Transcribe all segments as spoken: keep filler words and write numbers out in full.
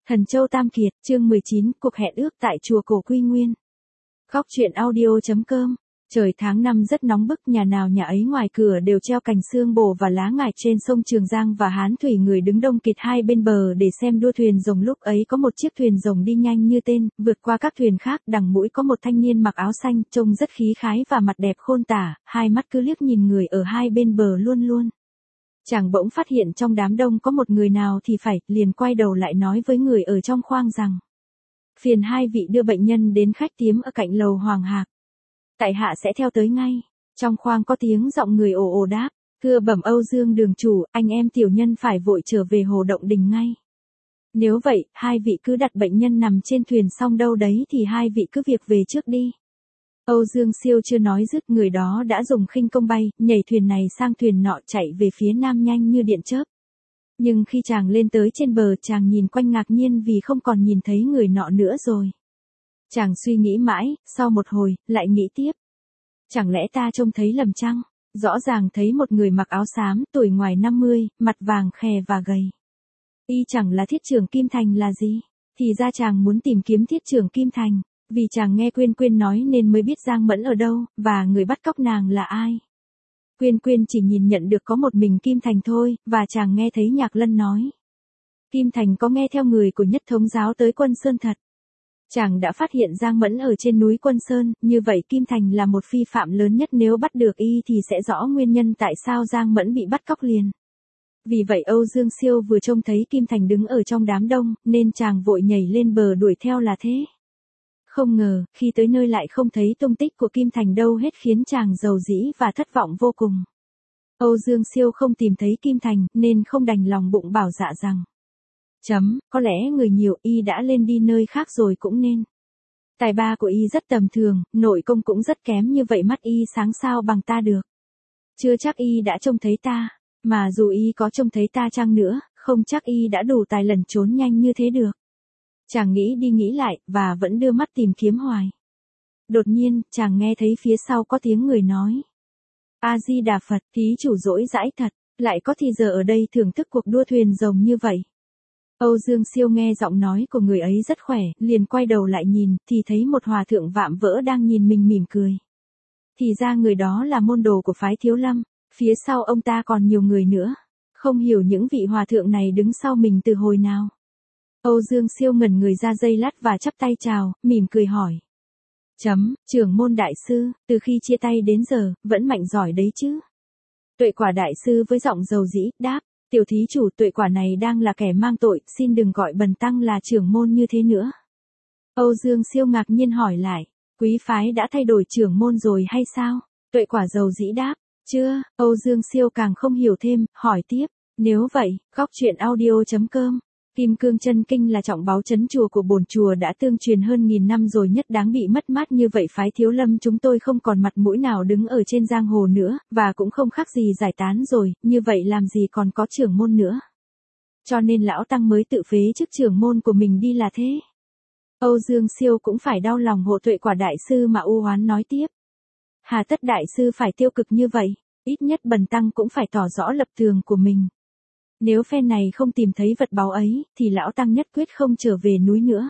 Thần Châu Tam Kiệt, chương mười chín, cuộc hẹn ước tại chùa Cổ Quy Nguyên. Góc truyện audio.com. Trời tháng năm rất nóng bức, nhà nào nhà ấy ngoài cửa đều treo cành xương bồ và lá ngải. Trên sông Trường Giang và Hán Thủy người đứng đông kịt hai bên bờ để xem đua thuyền rồng. Lúc ấy có một chiếc thuyền rồng đi nhanh như tên, vượt qua các thuyền khác. Đằng mũi có một thanh niên mặc áo xanh, trông rất khí khái và mặt đẹp khôn tả, hai mắt cứ liếc nhìn người ở hai bên bờ luôn luôn. Chàng bỗng phát hiện trong đám đông có một người nào thì phải, liền quay đầu lại nói với người ở trong khoang rằng: phiền hai vị đưa bệnh nhân đến khách tiếm ở cạnh lầu Hoàng Hạc. Tại hạ sẽ theo tới ngay. Trong khoang có tiếng giọng người ồ ồ đáp: thưa bẩm Âu Dương đường chủ, anh em tiểu nhân phải vội trở về Hồ Động Đình ngay. Nếu vậy, hai vị cứ đặt bệnh nhân nằm trên thuyền xong đâu đấy thì hai vị cứ việc về trước đi. Âu Dương Siêu chưa nói dứt, người đó đã dùng khinh công bay, nhảy thuyền này sang thuyền nọ chạy về phía nam nhanh như điện chớp. Nhưng khi chàng lên tới trên bờ, chàng nhìn quanh ngạc nhiên vì không còn nhìn thấy người nọ nữa rồi. Chàng suy nghĩ mãi, sau một hồi, lại nghĩ tiếp. Chẳng lẽ ta trông thấy lầm chăng? Rõ ràng thấy một người mặc áo xám, tuổi ngoài năm mươi, mặt vàng khè và gầy. Y chẳng là Thiết Trưởng Kim Thành là gì? Thì ra chàng muốn tìm kiếm Thiết Trưởng Kim Thành. Vì chàng nghe Quyên Quyên nói nên mới biết Giang Mẫn ở đâu, và người bắt cóc nàng là ai. Quyên Quyên chỉ nhìn nhận được có một mình Kim Thành thôi, và chàng nghe thấy Nhạc Lân nói: Kim Thành có nghe theo người của Nhất Thống giáo tới Quân Sơn thật. Chàng đã phát hiện Giang Mẫn ở trên núi Quân Sơn, như vậy Kim Thành là một phi phạm lớn nhất, nếu bắt được y thì sẽ rõ nguyên nhân tại sao Giang Mẫn bị bắt cóc liền. Vì vậy Âu Dương Siêu vừa trông thấy Kim Thành đứng ở trong đám đông, nên chàng vội nhảy lên bờ đuổi theo là thế. Không ngờ, khi tới nơi lại không thấy tung tích của Kim Thành đâu hết, khiến chàng rầu rĩ và thất vọng vô cùng. Âu Dương Siêu không tìm thấy Kim Thành, nên không đành lòng bụng bảo dạ rằng: Chấm, có lẽ người nhiều, y đã lên đi nơi khác rồi cũng nên. Tài ba của y rất tầm thường, nội công cũng rất kém, như vậy mắt y sáng sao bằng ta được. Chưa chắc y đã trông thấy ta, mà dù y có trông thấy ta chăng nữa, không chắc y đã đủ tài lẩn trốn nhanh như thế được. Chàng nghĩ đi nghĩ lại, và vẫn đưa mắt tìm kiếm hoài. Đột nhiên, chàng nghe thấy phía sau có tiếng người nói: A-di-đà Phật, thí chủ dỗi dãi thật, lại có thì giờ ở đây thưởng thức cuộc đua thuyền rồng như vậy. Âu Dương Siêu nghe giọng nói của người ấy rất khỏe, liền quay đầu lại nhìn, thì thấy một hòa thượng vạm vỡ đang nhìn mình mỉm cười. Thì ra người đó là môn đồ của phái Thiếu Lâm, phía sau ông ta còn nhiều người nữa. Không hiểu những vị hòa thượng này đứng sau mình từ hồi nào. Âu Dương Siêu ngẩn người ra giây lát và chắp tay chào, mỉm cười hỏi: Chấm, trưởng môn đại sư, từ khi chia tay đến giờ, vẫn mạnh giỏi đấy chứ? Tuệ Quả đại sư với giọng dầu dĩ, đáp: Tiểu thí chủ, Tuệ Quả này đang là kẻ mang tội, xin đừng gọi bần tăng là trưởng môn như thế nữa. Âu Dương Siêu ngạc nhiên hỏi lại: Quý phái đã thay đổi trưởng môn rồi hay sao? Tuệ Quả dầu dĩ đáp: Chưa. Âu Dương Siêu càng không hiểu thêm, hỏi tiếp: Nếu vậy, góc truyện audio.com. Kim Cương Chân Kinh là trọng báu trấn chùa của bổn chùa đã tương truyền hơn nghìn năm rồi, nhất đáng bị mất mát như vậy phái Thiếu Lâm chúng tôi không còn mặt mũi nào đứng ở trên giang hồ nữa, và cũng không khác gì giải tán rồi, như vậy làm gì còn có trưởng môn nữa. Cho nên lão tăng mới tự phế chức trưởng môn của mình đi là thế. Âu Dương Siêu cũng phải đau lòng hộ Tuệ Quả đại sư mà u oán nói tiếp: Hà tất đại sư phải tiêu cực như vậy, ít nhất bần tăng cũng phải tỏ rõ lập trường của mình. Nếu phen này không tìm thấy vật báu ấy, thì lão tăng nhất quyết không trở về núi nữa.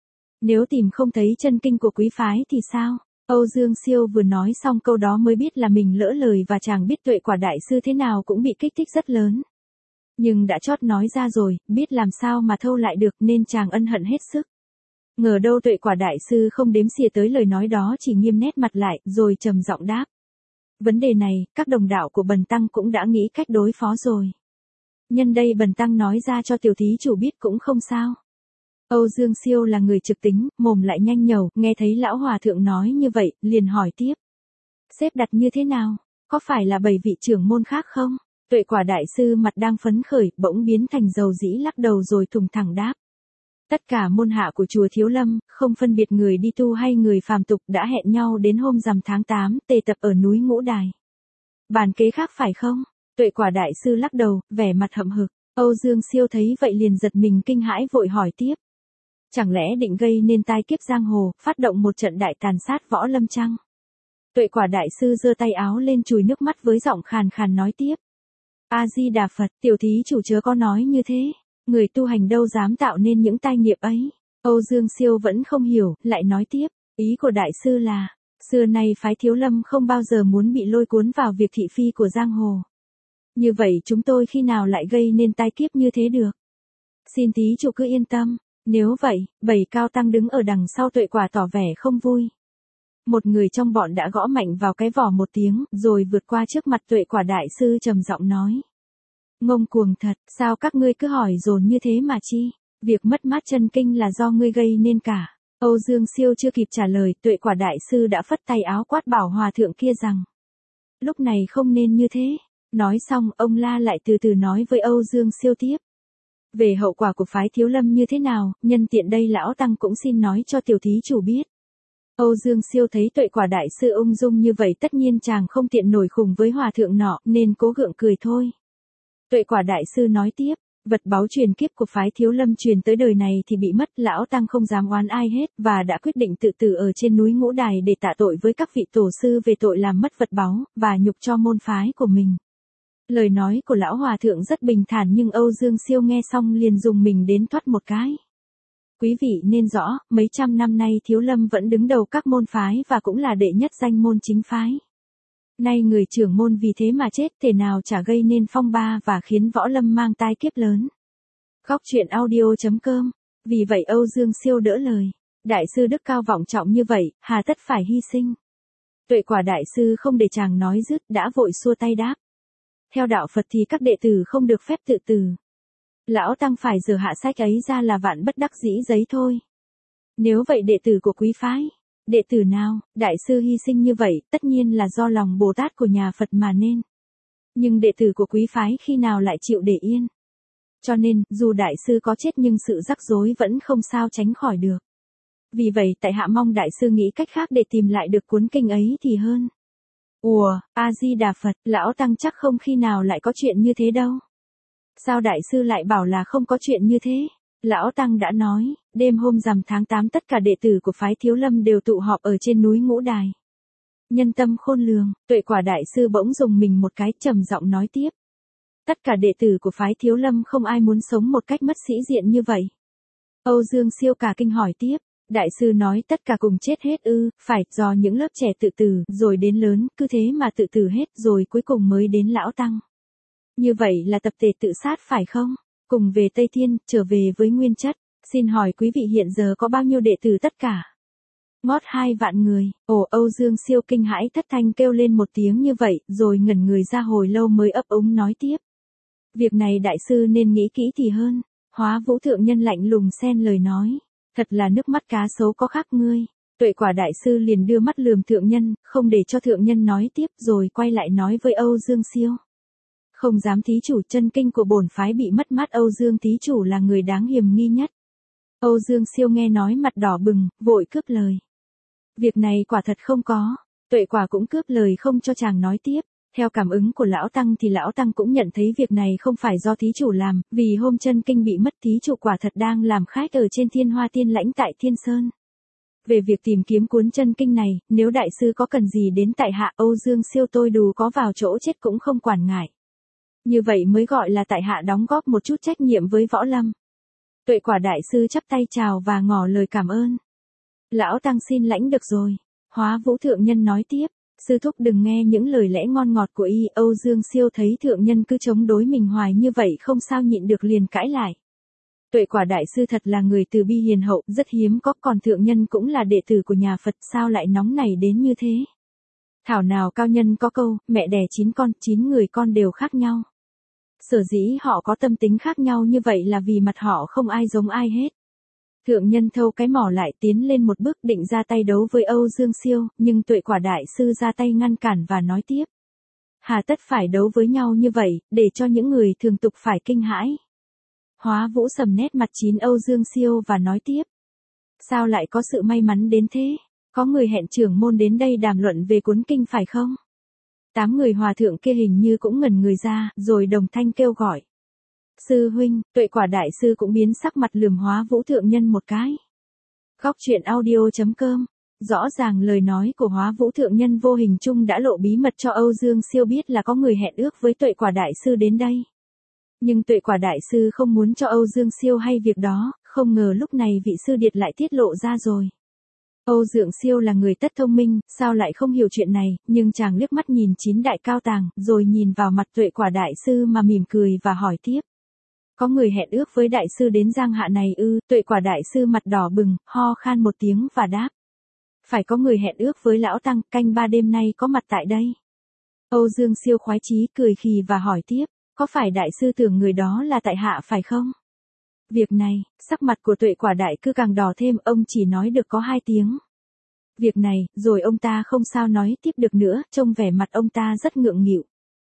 Nếu tìm không thấy chân kinh của quý phái thì sao? Âu Dương Siêu vừa nói xong câu đó mới biết là mình lỡ lời, và chàng biết Tuệ Quả đại sư thế nào cũng bị kích thích rất lớn. Nhưng đã chót nói ra rồi, biết làm sao mà thâu lại được, nên chàng ân hận hết sức. Ngờ đâu Tuệ Quả đại sư không đếm xỉa tới lời nói đó, chỉ nghiêm nét mặt lại, rồi trầm giọng đáp: Vấn đề này, các đồng đạo của bần tăng cũng đã nghĩ cách đối phó rồi. Nhân đây bần tăng nói ra cho tiểu thí chủ biết cũng không sao. Âu Dương Siêu là người trực tính, mồm lại nhanh nhẩu, nghe thấy lão hòa thượng nói như vậy, liền hỏi tiếp: Xếp đặt như thế nào? Có phải là bảy vị trưởng môn khác không? Tuệ Quả đại sư mặt đang phấn khởi, bỗng biến thành dầu dĩ, lắc đầu rồi thùng thẳng đáp: Tất cả môn hạ của chùa Thiếu Lâm, không phân biệt người đi tu hay người phàm tục, đã hẹn nhau đến hôm rằm tháng tám, tề tập ở núi Ngũ Đài. Bàn kế khác phải không? Tuệ Quả đại sư lắc đầu, vẻ mặt hậm hực. Âu Dương Siêu thấy vậy liền giật mình kinh hãi, vội hỏi tiếp: Chẳng lẽ định gây nên tai kiếp giang hồ, phát động một trận đại tàn sát võ lâm chăng? Tuệ Quả đại sư giơ tay áo lên chùi nước mắt với giọng khàn khàn nói tiếp: A-di-đà Phật, tiểu thí chủ chớ có nói như thế. Người tu hành đâu dám tạo nên những tai nghiệp ấy. Âu Dương Siêu vẫn không hiểu, lại nói tiếp, ý của đại sư là, xưa nay phái Thiếu Lâm không bao giờ muốn bị lôi cuốn vào việc thị phi của giang hồ. Như vậy chúng tôi khi nào lại gây nên tai kiếp như thế được? Xin thí chủ cứ yên tâm, nếu vậy, bảy cao tăng đứng ở đằng sau Tuệ Quả tỏ vẻ không vui. Một người trong bọn đã gõ mạnh vào cái vỏ một tiếng, rồi vượt qua trước mặt Tuệ Quả đại sư trầm giọng nói. Ngông cuồng thật, sao các ngươi cứ hỏi dồn như thế mà chi? Việc mất mát chân kinh là do ngươi gây nên cả. Âu Dương Siêu chưa kịp trả lời, Tuệ Quả đại sư đã phất tay áo quát bảo hòa thượng kia rằng. Lúc này không nên như thế. Nói xong, ông la lại từ từ nói với Âu Dương Siêu tiếp. Về hậu quả của phái Thiếu Lâm như thế nào, nhân tiện đây lão tăng cũng xin nói cho tiểu thí chủ biết. Âu Dương Siêu thấy Tuệ Quả đại sư ung dung như vậy tất nhiên chàng không tiện nổi khùng với hòa thượng nọ, nên cố gượng cười thôi. Tuệ Quả đại sư nói tiếp, vật báu truyền kiếp của phái Thiếu Lâm truyền tới đời này thì bị mất, lão tăng không dám oán ai hết, và đã quyết định tự tử ở trên núi Ngũ Đài để tạ tội với các vị tổ sư về tội làm mất vật báu, và nhục cho môn phái của mình. Lời nói của lão hòa thượng rất bình thản nhưng Âu Dương Siêu nghe xong liền dùng mình đến thoát một cái. Quý vị nên rõ, mấy trăm năm nay Thiếu Lâm vẫn đứng đầu các môn phái và cũng là đệ nhất danh môn chính phái. Nay người trưởng môn vì thế mà chết, thể nào chả gây nên phong ba và khiến võ lâm mang tai kiếp lớn. Góc truyện audio chấm com. Vì vậy Âu Dương Siêu đỡ lời. Đại sư đức cao vọng trọng như vậy, hà tất phải hy sinh. Tuệ Quả đại sư không để chàng nói dứt, đã vội xua tay đáp. Theo đạo Phật thì các đệ tử không được phép tự tử. Lão tăng phải giờ hạ sách ấy ra là vạn bất đắc dĩ giấy thôi. Nếu vậy đệ tử của quý phái, đệ tử nào, đại sư hy sinh như vậy, tất nhiên là do lòng Bồ Tát của nhà Phật mà nên. Nhưng đệ tử của quý phái khi nào lại chịu để yên. Cho nên, dù đại sư có chết nhưng sự rắc rối vẫn không sao tránh khỏi được. Vì vậy tại hạ mong đại sư nghĩ cách khác để tìm lại được cuốn kinh ấy thì hơn. Ủa, A-di-đà Phật, lão tăng chắc không khi nào lại có chuyện như thế đâu. Sao đại sư lại bảo là không có chuyện như thế? Lão tăng đã nói, đêm hôm rằm tháng tám tất cả đệ tử của phái Thiếu Lâm đều tụ họp ở trên núi Ngũ Đài. Nhân tâm khôn lường, Tuệ Quả đại sư bỗng dùng mình một cái, trầm giọng nói tiếp. Tất cả đệ tử của phái Thiếu Lâm không ai muốn sống một cách mất sĩ diện như vậy. Âu Dương Siêu cả kinh hỏi tiếp. Đại sư nói tất cả cùng chết hết ư? Phải, do những lớp trẻ tự tử, rồi đến lớn, cứ thế mà tự tử hết, rồi cuối cùng mới đến lão tăng. Như vậy là tập thể tự sát phải không? Cùng về Tây Thiên, trở về với nguyên chất. Xin hỏi quý vị hiện giờ có bao nhiêu đệ tử tất cả? Ngót hai vạn người. Ồ, Âu Dương Siêu kinh hãi thất thanh kêu lên một tiếng như vậy, rồi ngẩn người ra hồi lâu mới ấp úng nói tiếp. Việc này đại sư nên nghĩ kỹ thì hơn. Hóa Vũ thượng nhân lạnh lùng xen lời nói. Thật là nước mắt cá sấu có khác ngươi. Tuệ Quả đại sư liền đưa mắt lườm thượng nhân, không để cho thượng nhân nói tiếp, rồi quay lại nói với Âu Dương Siêu. Không dám thí chủ, chân kinh của bổn phái bị mất mát, Âu Dương thí chủ là người đáng hiềm nghi nhất. Âu Dương Siêu nghe nói mặt đỏ bừng, vội cướp lời. Việc này quả thật không có. Tuệ Quả cũng cướp lời không cho chàng nói tiếp. Theo cảm ứng của lão tăng thì lão tăng cũng nhận thấy việc này không phải do thí chủ làm, vì hôm chân kinh bị mất thí chủ quả thật đang làm khách ở trên Thiên Hoa Tiên Lãnh tại Thiên Sơn. Về việc tìm kiếm cuốn chân kinh này, nếu đại sư có cần gì đến tại hạ, Âu Dương Siêu tôi đủ có vào chỗ chết cũng không quản ngại. Như vậy mới gọi là tại hạ đóng góp một chút trách nhiệm với võ lâm. Tuệ Quả đại sư chắp tay chào và ngỏ lời cảm ơn. Lão tăng xin lãnh được rồi. Hóa Vũ thượng nhân nói tiếp. Sư thúc đừng nghe những lời lẽ ngon ngọt của y. Âu Dương Siêu thấy thượng nhân cứ chống đối mình hoài như vậy không sao nhịn được liền cãi lại. Tuệ Quả đại sư thật là người từ bi hiền hậu, rất hiếm có, còn thượng nhân cũng là đệ tử của nhà Phật, sao lại nóng nảy đến như thế? Thảo nào cao nhân có câu, mẹ đẻ chín con, chín người con đều khác nhau. Sở dĩ họ có tâm tính khác nhau như vậy là vì mặt họ không ai giống ai hết. Thượng nhân thâu cái mỏ lại tiến lên một bước định ra tay đấu với Âu Dương Siêu, nhưng Tuệ Quả đại sư ra tay ngăn cản và nói tiếp. Hà tất phải đấu với nhau như vậy, để cho những người thường tục phải kinh hãi. Hóa Vũ sầm nét mặt chín Âu Dương Siêu và nói tiếp. Sao lại có sự may mắn đến thế? Có người hẹn trưởng môn đến đây đàm luận về cuốn kinh phải không? Tám người hòa thượng kia hình như cũng ngẩn người ra, rồi đồng thanh kêu gọi. Sư huynh, Tuệ Quả đại sư cũng biến sắc mặt lườm Hóa Vũ thượng nhân một cái. Góc truyện audio chấm com. Rõ ràng lời nói của Hóa Vũ thượng nhân vô hình chung đã lộ bí mật cho Âu Dương Siêu biết là có người hẹn ước với Tuệ Quả đại sư đến đây. Nhưng Tuệ Quả đại sư không muốn cho Âu Dương Siêu hay việc đó, không ngờ lúc này vị sư điệt lại tiết lộ ra rồi. Âu Dương Siêu là người tất thông minh, sao lại không hiểu chuyện này, nhưng chàng liếc mắt nhìn chín đại cao tàng, rồi nhìn vào mặt Tuệ Quả đại sư mà mỉm cười và hỏi tiếp. Có người hẹn ước với đại sư đến Giang Hạ này ư? Tuệ Quả đại sư mặt đỏ bừng, ho khan một tiếng và đáp. Phải có người hẹn ước với lão tăng, canh ba đêm nay có mặt tại đây. Âu Dương Siêu khoái chí cười khì và hỏi tiếp, có phải đại sư tưởng người đó là tại hạ phải không? Việc này, sắc mặt của Tuệ Quả đại cứ càng đỏ thêm, ông chỉ nói được có hai tiếng. Việc này, rồi ông ta không sao nói tiếp được nữa, trông vẻ mặt ông ta rất ngượng nghịu.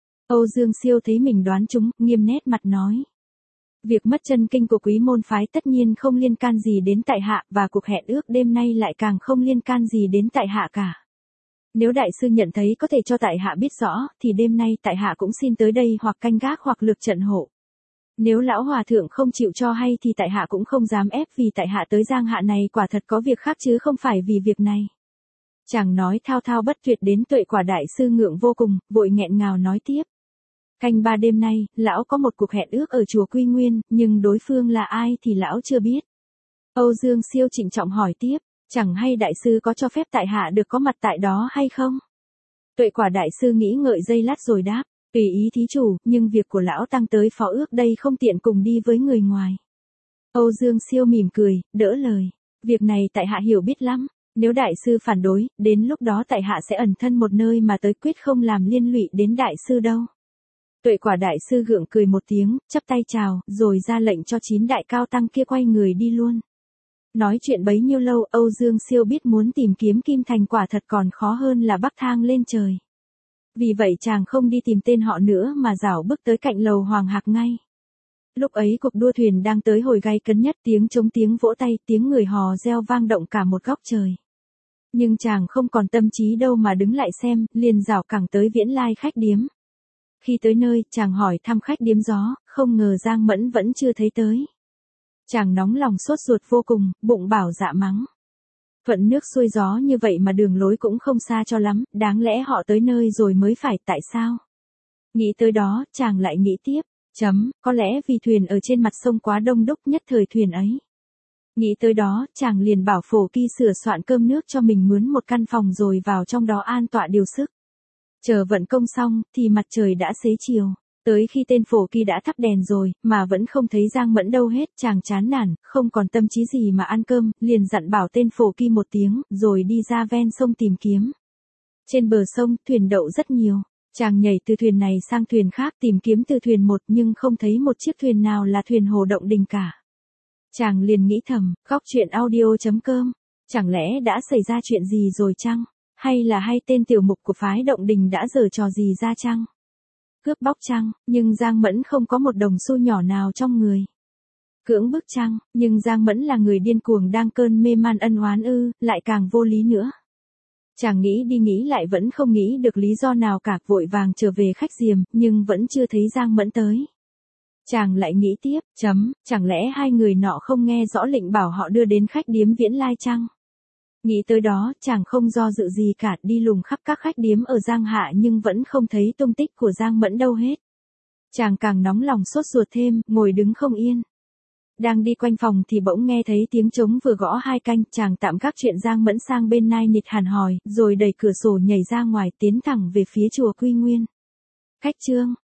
Âu Dương Siêu thấy mình đoán trúng, nghiêm nét mặt nói. Việc mất chân kinh của quý môn phái tất nhiên không liên can gì đến tại hạ, và cuộc hẹn ước đêm nay lại càng không liên can gì đến tại hạ cả. Nếu đại sư nhận thấy có thể cho tại hạ biết rõ, thì đêm nay tại hạ cũng xin tới đây hoặc canh gác hoặc lược trận hộ. Nếu lão hòa thượng không chịu cho hay thì tại hạ cũng không dám ép, vì tại hạ tới Giang Hạ này quả thật có việc khác chứ không phải vì việc này. Chàng nói thao thao bất tuyệt đến Tuệ Quả đại sư ngượng vô cùng, vội nghẹn ngào nói tiếp. Canh ba đêm nay, lão có một cuộc hẹn ước ở chùa Quy Nguyên, nhưng đối phương là ai thì lão chưa biết. Âu Dương Siêu trịnh trọng hỏi tiếp, chẳng hay đại sư có cho phép tại hạ được có mặt tại đó hay không? Tuệ Quả đại sư nghĩ ngợi giây lát rồi đáp, tùy ý thí chủ, nhưng việc của lão tăng tới phó ước đây không tiện cùng đi với người ngoài. Âu Dương Siêu mỉm cười, đỡ lời, việc này tại hạ hiểu biết lắm, nếu đại sư phản đối, đến lúc đó tại hạ sẽ ẩn thân một nơi mà tới quyết không làm liên lụy đến đại sư đâu. Tuệ Quả đại sư gượng cười một tiếng, chắp tay chào, rồi ra lệnh cho chín đại cao tăng kia quay người đi luôn. Nói chuyện bấy nhiêu lâu, Âu Dương Siêu biết muốn tìm kiếm Kim Thành quả thật còn khó hơn là bắc thang lên trời. Vì vậy chàng không đi tìm tên họ nữa mà dảo bước tới cạnh lầu Hoàng Hạc ngay. Lúc ấy cuộc đua thuyền đang tới hồi gay cấn nhất, tiếng trống tiếng vỗ tay, tiếng người hò reo vang động cả một góc trời. Nhưng chàng không còn tâm trí đâu mà đứng lại xem, liền dảo cẳng tới Viễn Lai khách điếm. Khi tới nơi, chàng hỏi thăm khách điếm gió, không ngờ Giang Mẫn vẫn chưa thấy tới. Chàng nóng lòng sốt ruột vô cùng, bụng bảo dạ mắng. Thuận nước xuôi gió như vậy mà đường lối cũng không xa cho lắm, đáng lẽ họ tới nơi rồi mới phải, tại sao? Nghĩ tới đó, chàng lại nghĩ tiếp, chấm, có lẽ vì thuyền ở trên mặt sông quá đông đúc nhất thời thuyền ấy. Nghĩ tới đó, chàng liền bảo Phổ Kỳ sửa soạn cơm nước cho mình mướn một căn phòng rồi vào trong đó an tọa điều sức. Chờ vận công xong, thì mặt trời đã xế chiều. Tới khi tên Phổ Kỳ đã thắp đèn rồi, mà vẫn không thấy Giang Mẫn đâu hết, chàng chán nản, không còn tâm trí gì mà ăn cơm, liền dặn bảo tên Phổ Kỳ một tiếng, rồi đi ra ven sông tìm kiếm. Trên bờ sông, thuyền đậu rất nhiều. Chàng nhảy từ thuyền này sang thuyền khác tìm kiếm từ thuyền một nhưng không thấy một chiếc thuyền nào là thuyền Hồ Động Đình cả. Chàng liền nghĩ thầm, góc chuyện audio chấm com, chẳng lẽ đã xảy ra chuyện gì rồi chăng? Hay là hai tên tiểu mục của phái Động Đình đã giở trò gì ra chăng? Cướp bóc chăng, nhưng Giang Mẫn không có một đồng xu nhỏ nào trong người. Cưỡng bức chăng, nhưng Giang Mẫn là người điên cuồng đang cơn mê man ân oán ư, lại càng vô lý nữa. Chàng nghĩ đi nghĩ lại vẫn không nghĩ được lý do nào cả, vội vàng trở về khách diềm, nhưng vẫn chưa thấy Giang Mẫn tới. Chàng lại nghĩ tiếp, chấm, chẳng lẽ hai người nọ không nghe rõ lệnh bảo họ đưa đến khách điếm Viễn Lai chăng? Nghĩ tới đó, chàng không do dự gì cả, đi lùng khắp các khách điếm ở Giang Hạ nhưng vẫn không thấy tung tích của Giang Mẫn đâu hết. Chàng càng nóng lòng sốt ruột thêm, ngồi đứng không yên. Đang đi quanh phòng thì bỗng nghe thấy tiếng trống vừa gõ hai canh, chàng tạm gác chuyện Giang Mẫn sang bên nai nịt hàn hòi, rồi đẩy cửa sổ nhảy ra ngoài tiến thẳng về phía chùa Quy Nguyên. Khách trương,